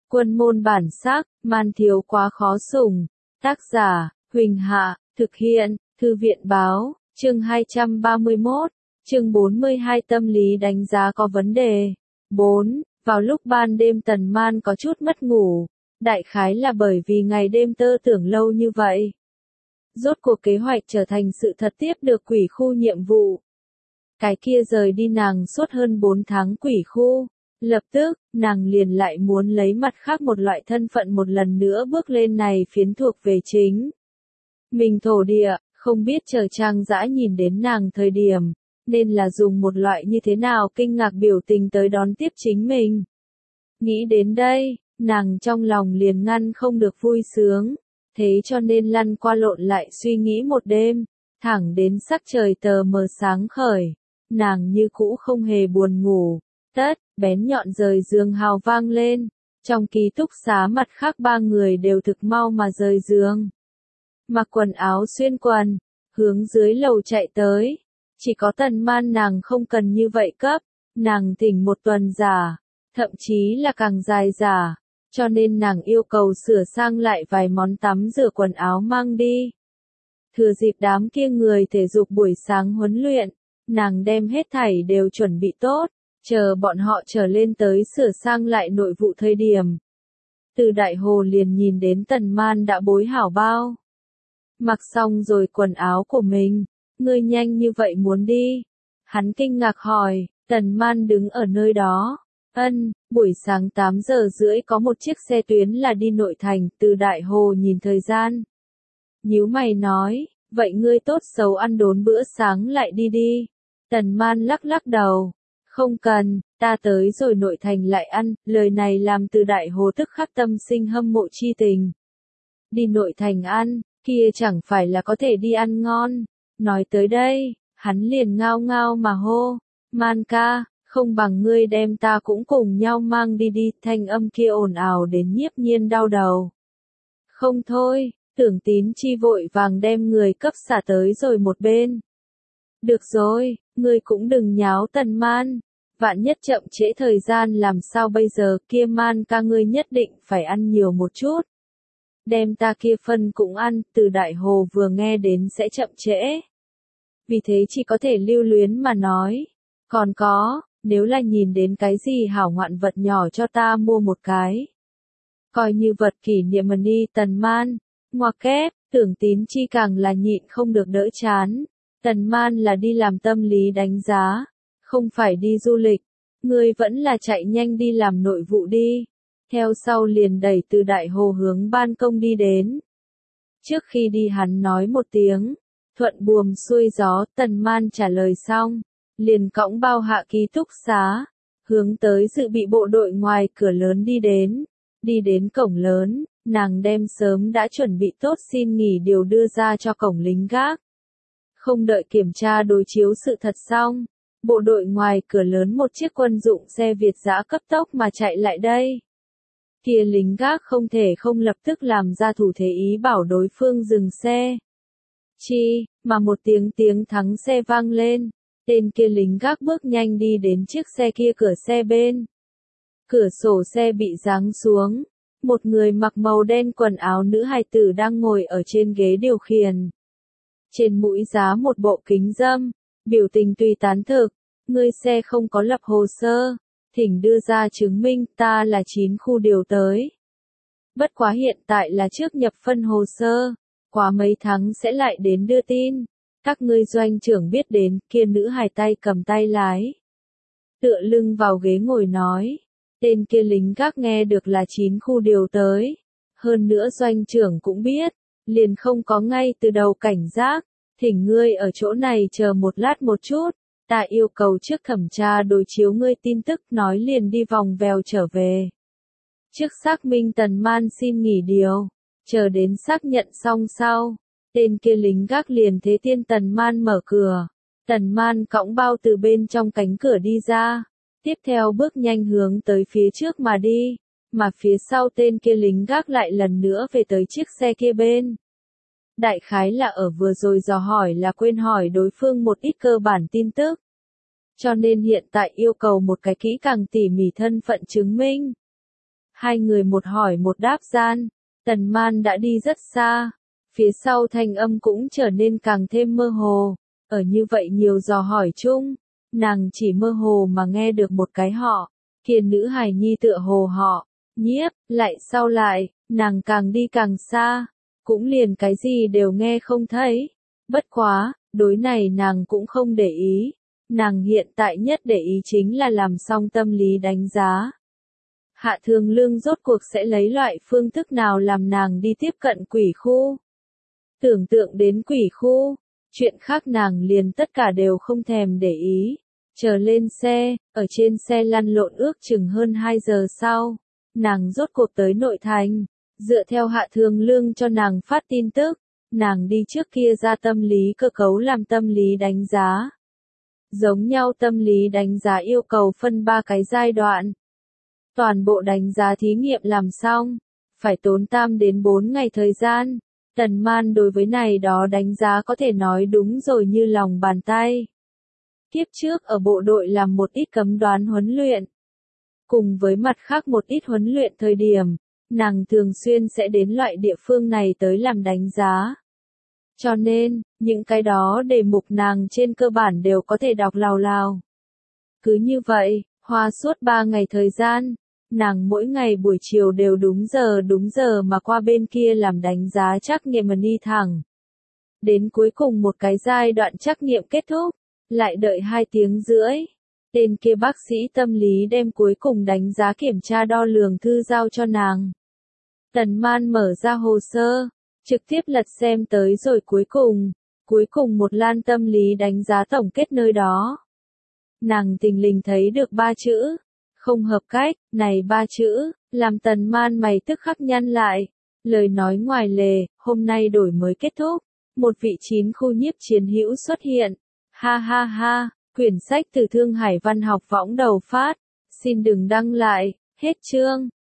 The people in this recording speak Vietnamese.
Quân môn bản sắc, man thiếu quá khó sủng. Tác giả, Huỳnh Hạ, thực hiện, Thư viện báo, chương 231, chương 42 tâm lý đánh giá có vấn đề. 4. Vào lúc ban đêm Tần Man có chút mất ngủ, đại khái là bởi vì ngày đêm tơ tưởng lâu như vậy. Rốt cuộc kế hoạch trở thành sự thật tiếp được quỷ khu nhiệm vụ. Cái kia rời đi nàng suốt hơn 4 tháng quỷ khu. Lập tức, nàng liền lại muốn lấy mặt khác một loại thân phận một lần nữa bước lên này phiến thuộc về chính mình thổ địa, không biết chờ Trang Dã nhìn đến nàng thời điểm, nên là dùng một loại như thế nào kinh ngạc biểu tình tới đón tiếp chính mình. Nghĩ đến đây, nàng trong lòng liền ngăn không được vui sướng, thế cho nên lăn qua lộn lại suy nghĩ một đêm, thẳng đến sắc trời tờ mờ sáng khởi, nàng như cũ không hề buồn ngủ. Tất, bén nhọn rời giường hào vang lên, trong ký túc xá mặt khác 3 người đều thực mau mà rời giường. Mặc quần áo xuyên quần, hướng dưới lầu chạy tới, chỉ có Tần Man nàng không cần như vậy cấp, nàng thỉnh một tuần giả, thậm chí là càng dài giả, cho nên nàng yêu cầu sửa sang lại vài món tắm rửa quần áo mang đi. Thừa dịp đám kia người thể dục buổi sáng huấn luyện, nàng đem hết thảy đều chuẩn bị tốt. Chờ bọn họ trở lên tới sửa sang lại nội vụ thời điểm. Từ đại hồ liền nhìn đến Tần Man đã bối hảo bao. Mặc xong rồi quần áo của mình, ngươi nhanh như vậy muốn đi. Hắn kinh ngạc hỏi, Tần Man đứng ở nơi đó. Buổi sáng 8 giờ rưỡi có một chiếc xe tuyến là đi nội thành, từ đại hồ nhìn thời gian. Nhíu mày nói, vậy ngươi tốt xấu ăn đốn bữa sáng lại đi đi. Tần Man lắc lắc đầu. Không cần, ta tới rồi nội thành lại ăn, lời này làm từ đại hồ tức khắc tâm sinh hâm mộ chi tình. Đi nội thành ăn, kia chẳng phải là có thể đi ăn ngon. Nói tới đây, hắn liền ngao ngao mà hô, Man ca, không bằng ngươi đem ta cũng cùng nhau mang đi đi, thanh âm kia ồn ào đến Nhiếp Nhiên đau đầu. Không thôi, Tưởng Tín Chi vội vàng đem người cấp xả tới rồi một bên. Được rồi, ngươi cũng đừng nháo Tần Man, vạn nhất chậm trễ thời gian làm sao bây giờ, kia Man ca ngươi nhất định phải ăn nhiều một chút. Đem ta kia phân cũng ăn, từ đại hồ vừa nghe đến sẽ chậm trễ. Vì thế chỉ có thể lưu luyến mà nói, còn có, nếu là nhìn đến cái gì hảo ngoạn vật nhỏ cho ta mua một cái. Coi như vật kỷ niệm mà đi. Tần Man, ngoặc kép, Tưởng Tín Chi càng là nhịn không được đỡ chán. Tần Man là đi làm tâm lý đánh giá, không phải đi du lịch, ngươi vẫn là chạy nhanh đi làm nội vụ đi. Theo sau liền đẩy từ đại hồ hướng ban công đi đến. Trước khi đi hắn nói một tiếng, thuận buồm xuôi gió, Tần Man trả lời xong, liền cõng bao hạ ký túc xá, hướng tới dự bị bộ đội ngoài cửa lớn đi đến cổng lớn, nàng đem sớm đã chuẩn bị tốt xin nghỉ điều đưa ra cho cổng lính gác. Không đợi kiểm tra đối chiếu sự thật xong, bộ đội ngoài cửa lớn một chiếc quân dụng xe Việt dã cấp tốc mà chạy lại đây. Kia lính gác không thể không lập tức làm ra thủ thế ý bảo đối phương dừng xe. Mà một tiếng thắng xe vang lên, tên kia lính gác bước nhanh đi đến chiếc xe kia cửa xe bên. Cửa sổ xe bị giáng xuống, một người mặc màu đen quần áo nữ hài tử đang ngồi ở trên ghế điều khiển. Trên mũi giá một bộ kính râm, biểu tình tùy tán thực, ngươi xe không có lập hồ sơ, thỉnh đưa ra chứng minh, ta là 9 khu điều tới. Bất quá hiện tại là trước nhập phân hồ sơ, quá mấy tháng sẽ lại đến đưa tin. Các ngươi doanh trưởng biết đến, kia nữ hài tay cầm tay lái. Tựa lưng vào ghế ngồi nói, tên kia lính gác nghe được là 9 khu điều tới. Hơn nữa doanh trưởng cũng biết, liền không có ngay từ đầu cảnh giác, thỉnh ngươi ở chỗ này chờ một lát một chút, ta yêu cầu trước thẩm tra đối chiếu ngươi tin tức, nói liền đi vòng vèo trở về. Trước xác minh Tần Man xin nghỉ điều, chờ đến xác nhận xong sau, tên kia lính gác liền thế tiên Tần Man mở cửa, Tần Man cõng bao từ bên trong cánh cửa đi ra, tiếp theo bước nhanh hướng tới phía trước mà đi, mà phía sau tên kia lính gác lại lần nữa về tới chiếc xe kia bên. Đại khái là ở vừa rồi dò hỏi là quên hỏi đối phương một ít cơ bản tin tức. Cho nên hiện tại yêu cầu một cái kỹ càng tỉ mỉ thân phận chứng minh. Hai người một hỏi một đáp gian, Tần Man đã đi rất xa. Phía sau thanh âm cũng trở nên càng thêm mơ hồ. Ở như vậy nhiều dò hỏi chung, nàng chỉ mơ hồ mà nghe được một cái họ. Kia nữ hài nhi tựa hồ họ, Nhiếp, lại sau lại, nàng càng đi càng xa. Cũng liền cái gì đều nghe không thấy. Bất quá, đối này nàng cũng không để ý. Nàng hiện tại nhất để ý chính là làm xong tâm lý đánh giá. Hạ Thường Lương rốt cuộc sẽ lấy loại phương thức nào làm nàng đi tiếp cận quỷ khu. Tưởng tượng đến quỷ khu, chuyện khác nàng liền tất cả đều không thèm để ý. Chờ lên xe, ở trên xe lăn lộn ước chừng hơn 2 giờ sau, nàng rốt cuộc tới nội thành. Dựa theo Hạ Thường Lương cho nàng phát tin tức, nàng đi trước kia ra tâm lý cơ cấu làm tâm lý đánh giá. Giống nhau tâm lý đánh giá yêu cầu phân 3 cái giai đoạn. Toàn bộ đánh giá thí nghiệm làm xong, phải tốn 3 đến 4 ngày thời gian. Tần Man đối với này đó đánh giá có thể nói đúng rồi như lòng bàn tay. Kiếp trước ở bộ đội làm một ít cấm đoán huấn luyện. Cùng với mặt khác một ít huấn luyện thời điểm, nàng thường xuyên sẽ đến loại địa phương này tới làm đánh giá. Cho nên, những cái đó đề mục nàng trên cơ bản đều có thể đọc lào lào. Cứ như vậy, hoa suốt 3 ngày thời gian, nàng mỗi ngày buổi chiều đều đúng giờ mà qua bên kia làm đánh giá trắc nghiệm mà đi thẳng. Đến cuối cùng một cái giai đoạn trắc nghiệm kết thúc, lại đợi 2 tiếng rưỡi. Tên kia bác sĩ tâm lý đem cuối cùng đánh giá kiểm tra đo lường thư giao cho nàng. Tần Man mở ra hồ sơ, trực tiếp lật xem tới rồi cuối cùng một lan tâm lý đánh giá tổng kết nơi đó. Nàng tình lình thấy được 3 chữ, không hợp cách, này 3 chữ, làm Tần Man mày tức khắc nhăn lại. Lời nói ngoài lề, hôm nay đổi mới kết thúc, một vị 9 khu nhiếp chiến hữu xuất hiện. Ha ha ha, quyển sách từ Thương Hải Văn học võng đầu phát, xin đừng đăng lại, hết chương.